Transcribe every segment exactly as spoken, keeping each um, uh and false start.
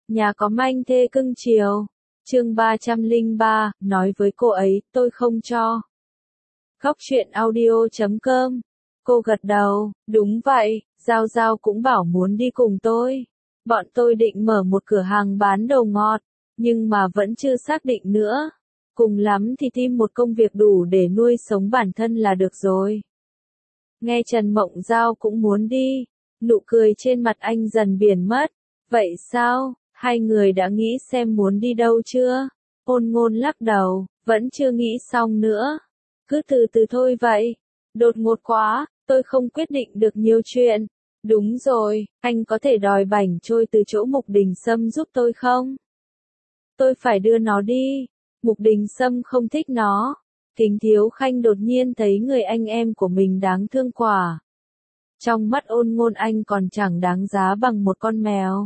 Nhà có manh thê cưng chiều. Chương ba trăm lẻ ba, nói với cô ấy, tôi không cho. Góc truyện audio chấm com. Cô gật đầu, đúng vậy, Giao Giao cũng bảo muốn đi cùng tôi. Bọn tôi định mở một cửa hàng bán đồ ngọt, nhưng mà vẫn chưa xác định nữa. Cùng lắm thì tìm một công việc đủ để nuôi sống bản thân là được rồi. Nghe Trần Mộng Giao cũng muốn đi, nụ cười trên mặt anh dần biến mất. Vậy sao, hai người đã nghĩ xem muốn đi đâu chưa? Ôn Ngôn lắc đầu, vẫn chưa nghĩ xong nữa. Cứ từ từ thôi vậy. Đột ngột quá, tôi không quyết định được nhiều chuyện. Đúng rồi, anh có thể đòi bảnh trôi từ chỗ Mục Đình Sâm giúp tôi không? Tôi phải đưa nó đi. Mục Đình Sâm không thích nó. Kính Thiếu Khanh đột nhiên thấy người anh em của mình đáng thương quả. Trong mắt Ôn Ngôn anh còn chẳng đáng giá bằng một con mèo.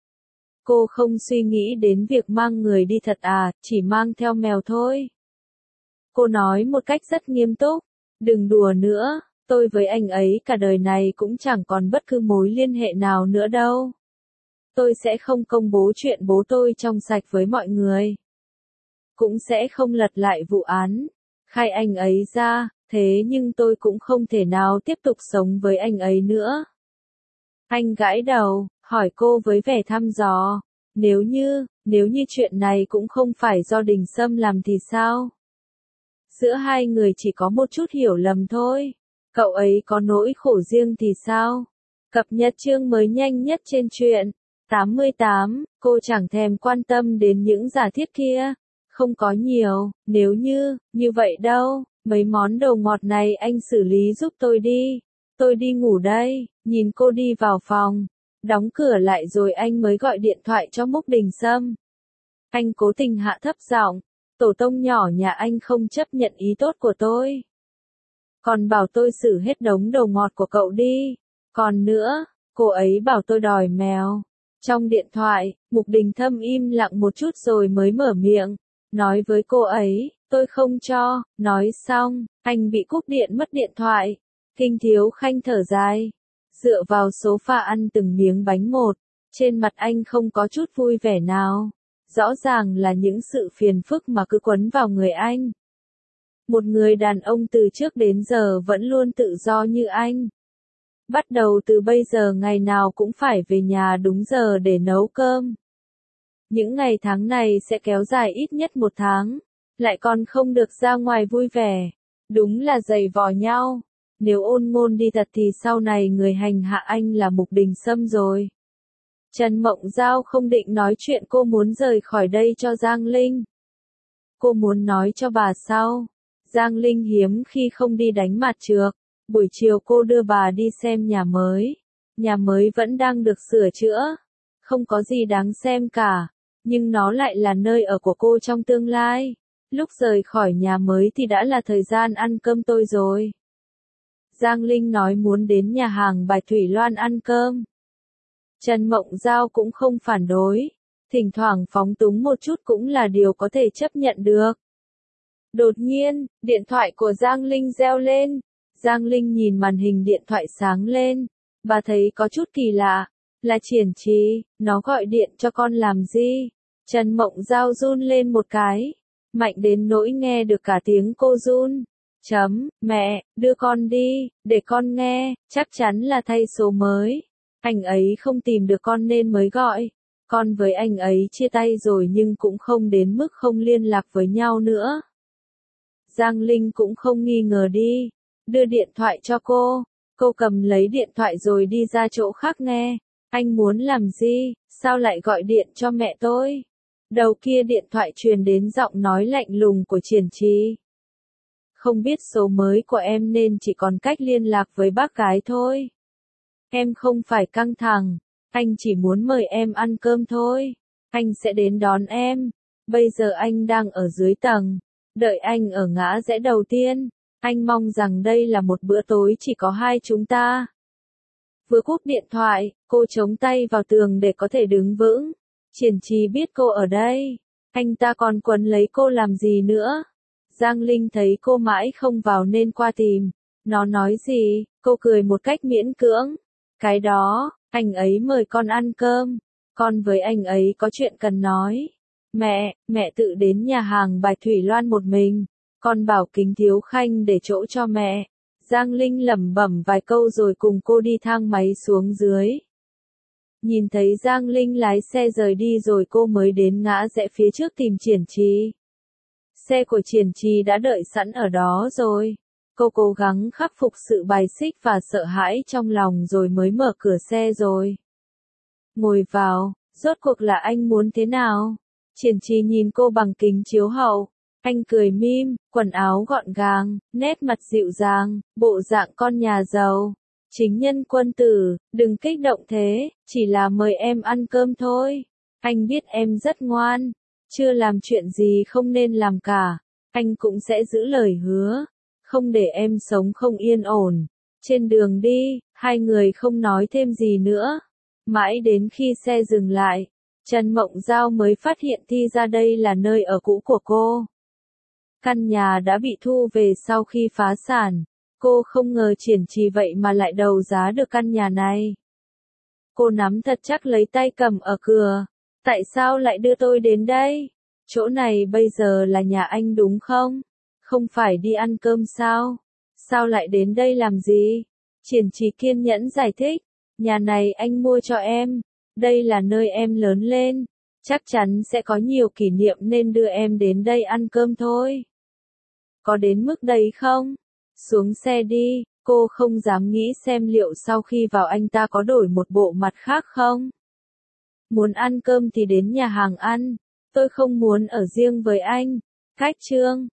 Cô không suy nghĩ đến việc mang người đi thật à, chỉ mang theo mèo thôi. Cô nói một cách rất nghiêm túc, đừng đùa nữa, tôi với anh ấy cả đời này cũng chẳng còn bất cứ mối liên hệ nào nữa đâu. Tôi sẽ không công bố chuyện bố tôi trong sạch với mọi người. Cũng sẽ không lật lại vụ án, khai anh ấy ra, thế nhưng tôi cũng không thể nào tiếp tục sống với anh ấy nữa. Anh gãi đầu, hỏi cô với vẻ thăm dò, nếu như, nếu như chuyện này cũng không phải do Đình Sâm làm thì sao? Giữa hai người chỉ có một chút hiểu lầm thôi, cậu ấy có nỗi khổ riêng thì sao? Cập nhật chương mới nhanh nhất trên truyện tám mươi tám, cô chẳng thèm quan tâm đến những giả thiết kia, không có nhiều, nếu như, như vậy đâu, mấy món đồ ngọt này anh xử lý giúp tôi đi, tôi đi ngủ đây. Nhìn cô đi vào phòng, đóng cửa lại rồi anh mới gọi điện thoại cho Mục Đình Sâm. Anh cố tình hạ thấp giọng, tổ tông nhỏ nhà anh không chấp nhận ý tốt của tôi. Còn bảo tôi xử hết đống đồ ngọt của cậu đi. Còn nữa, cô ấy bảo tôi đòi mèo. Trong điện thoại, Mục Đình Thâm im lặng một chút rồi mới mở miệng, nói với cô ấy, tôi không cho. Nói xong, anh bị cúp điện mất điện thoại. Kinh Thiếu Khanh thở dài, dựa vào sofa ăn từng miếng bánh một, trên mặt anh không có chút vui vẻ nào. Rõ ràng là những sự phiền phức mà cứ quấn vào người anh. Một người đàn ông từ trước đến giờ vẫn luôn tự do như anh. Bắt đầu từ bây giờ ngày nào cũng phải về nhà đúng giờ để nấu cơm. Những ngày tháng này sẽ kéo dài ít nhất một tháng, lại còn không được ra ngoài vui vẻ. Đúng là giày vò nhau. Nếu Ôn Ngôn đi thật thì sau này người hành hạ anh là Mục Đình Sâm rồi. Trần Mộng Giao không định nói chuyện cô muốn rời khỏi đây cho Giang Linh. Cô muốn nói cho bà sau. Giang Linh hiếm khi không đi đánh mặt trược. Buổi chiều cô đưa bà đi xem nhà mới. Nhà mới vẫn đang được sửa chữa. Không có gì đáng xem cả. Nhưng nó lại là nơi ở của cô trong tương lai. Lúc rời khỏi nhà mới thì đã là thời gian ăn cơm tôi rồi. Giang Linh nói muốn đến nhà hàng Bạch Thủy Loan ăn cơm. Trần Mộng Giao cũng không phản đối, thỉnh thoảng phóng túng một chút cũng là điều có thể chấp nhận được. Đột nhiên, điện thoại của Giang Linh reo lên. Giang Linh nhìn màn hình điện thoại sáng lên, bà thấy có chút kỳ lạ, là Triển Trì, nó gọi điện cho con làm gì? Trần Mộng Giao run lên một cái, mạnh đến nỗi nghe được cả tiếng cô run. Chấm, mẹ, đưa con đi, để con nghe, chắc chắn là thay số mới. Anh ấy không tìm được con nên mới gọi. Con với anh ấy chia tay rồi nhưng cũng không đến mức không liên lạc với nhau nữa. Giang Linh cũng không nghi ngờ đi, đưa điện thoại cho cô. Cô cầm lấy điện thoại rồi đi ra chỗ khác nghe. Anh muốn làm gì, sao lại gọi điện cho mẹ tôi? Đầu kia điện thoại truyền đến giọng nói lạnh lùng của Triển Trì. Không biết số mới của em nên chỉ còn cách liên lạc với bác gái thôi. Em không phải căng thẳng, anh chỉ muốn mời em ăn cơm thôi. Anh sẽ đến đón em. Bây giờ anh đang ở dưới tầng, đợi anh ở ngã rẽ đầu tiên. Anh mong rằng đây là một bữa tối chỉ có hai chúng ta. Vừa cúp điện thoại, cô chống tay vào tường để có thể đứng vững. Triển Trì biết cô ở đây, anh ta còn quấn lấy cô làm gì nữa. Giang Linh thấy cô mãi không vào nên qua tìm. Nó nói gì, cô cười một cách miễn cưỡng. Cái đó, anh ấy mời con ăn cơm. Con với anh ấy có chuyện cần nói. Mẹ, mẹ tự đến nhà hàng Bài Thủy Loan một mình. Con bảo Kính Thiếu Khanh để chỗ cho mẹ. Giang Linh lẩm bẩm vài câu rồi cùng cô đi thang máy xuống dưới. Nhìn thấy Giang Linh lái xe rời đi rồi cô mới đến ngã rẽ phía trước tìm Triển Trì. Xe của Triển Trì đã đợi sẵn ở đó rồi. Cô cố gắng khắc phục sự bài xích và sợ hãi trong lòng rồi mới mở cửa xe rồi. Ngồi vào, rốt cuộc là anh muốn thế nào? Triển Trì nhìn cô bằng kính chiếu hậu. Anh cười mỉm, quần áo gọn gàng, nét mặt dịu dàng, bộ dạng con nhà giàu. Chính nhân quân tử, đừng kích động thế, chỉ là mời em ăn cơm thôi. Anh biết em rất ngoan, chưa làm chuyện gì không nên làm cả. Anh cũng sẽ giữ lời hứa, không để em sống không yên ổn. Trên đường đi, hai người không nói thêm gì nữa. Mãi đến khi xe dừng lại, Trần Mộng Giao mới phát hiện thì ra đây là nơi ở cũ của cô. Căn nhà đã bị thu về sau khi phá sản. Cô không ngờ Triển Trì vậy mà lại đấu giá được căn nhà này. Cô nắm thật chắc lấy tay cầm ở cửa. Tại sao lại đưa tôi đến đây? Chỗ này bây giờ là nhà anh đúng không? Không phải đi ăn cơm sao? Sao lại đến đây làm gì? Triển Trì kiên nhẫn giải thích. Nhà này anh mua cho em. Đây là nơi em lớn lên. Chắc chắn sẽ có nhiều kỷ niệm nên đưa em đến đây ăn cơm thôi. Có đến mức đấy không? Xuống xe đi, cô không dám nghĩ xem liệu sau khi vào anh ta có đổi một bộ mặt khác không? Muốn ăn cơm thì đến nhà hàng ăn, tôi không muốn ở riêng với anh. Cách chương